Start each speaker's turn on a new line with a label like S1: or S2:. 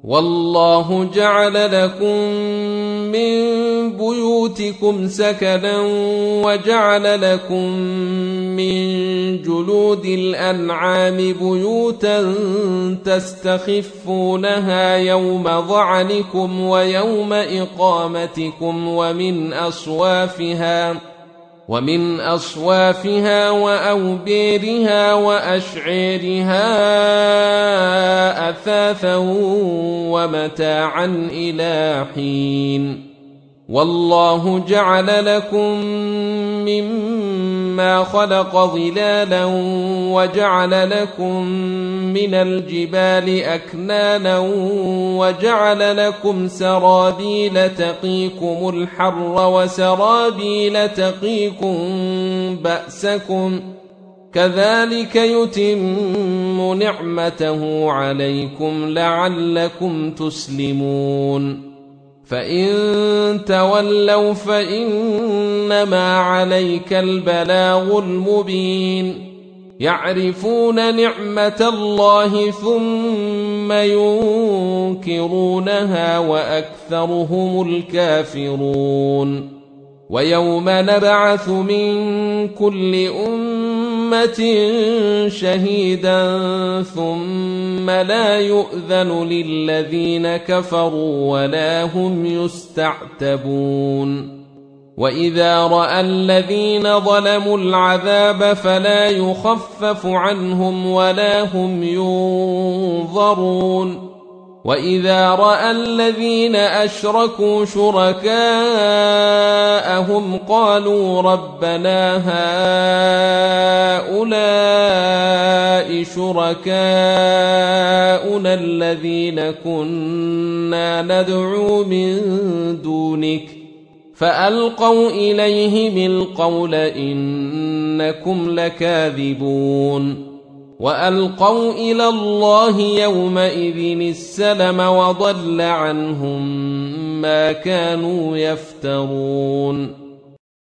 S1: والله جعل لكم من بيوتكم سكنا وجعل لكم من جلود الأنعام بيوتا تستخفونها يوم ظعنكم ويوم إقامتكم ومن أصوافها وأوبيرها وأشعيرها أثاثا ومتاعا إلى حين والله جعل لكم مما خلق ظلالا وجعل لكم من الجبال أكنانا وجعل لكم سرابيل تقيكم الحر وسرابيل تقيكم بأسكم كذلك يتم نعمته عليكم لعلكم تسلمون فإن تولوا فإنما عليك البلاغ المبين يعرفون نعمة الله ثم ينكرونها وأكثرهم الكافرون ويوم نبعث من كل أمة شهيدا ثم لا يؤذن للذين كفروا ولا هم يستعتبون وإذا رأى الذين ظلموا العذاب فلا يخفف عنهم ولا هم ينظرون وإذا رأى الذين أشركوا شركاءهم قالوا ربنا هؤلاء شركاؤنا الذين كنا ندعو من دونك فألقوا إليهم القول إنكم لكاذبون وألقوا إلى الله يومئذ السلم وضل عنهم ما كانوا يفترون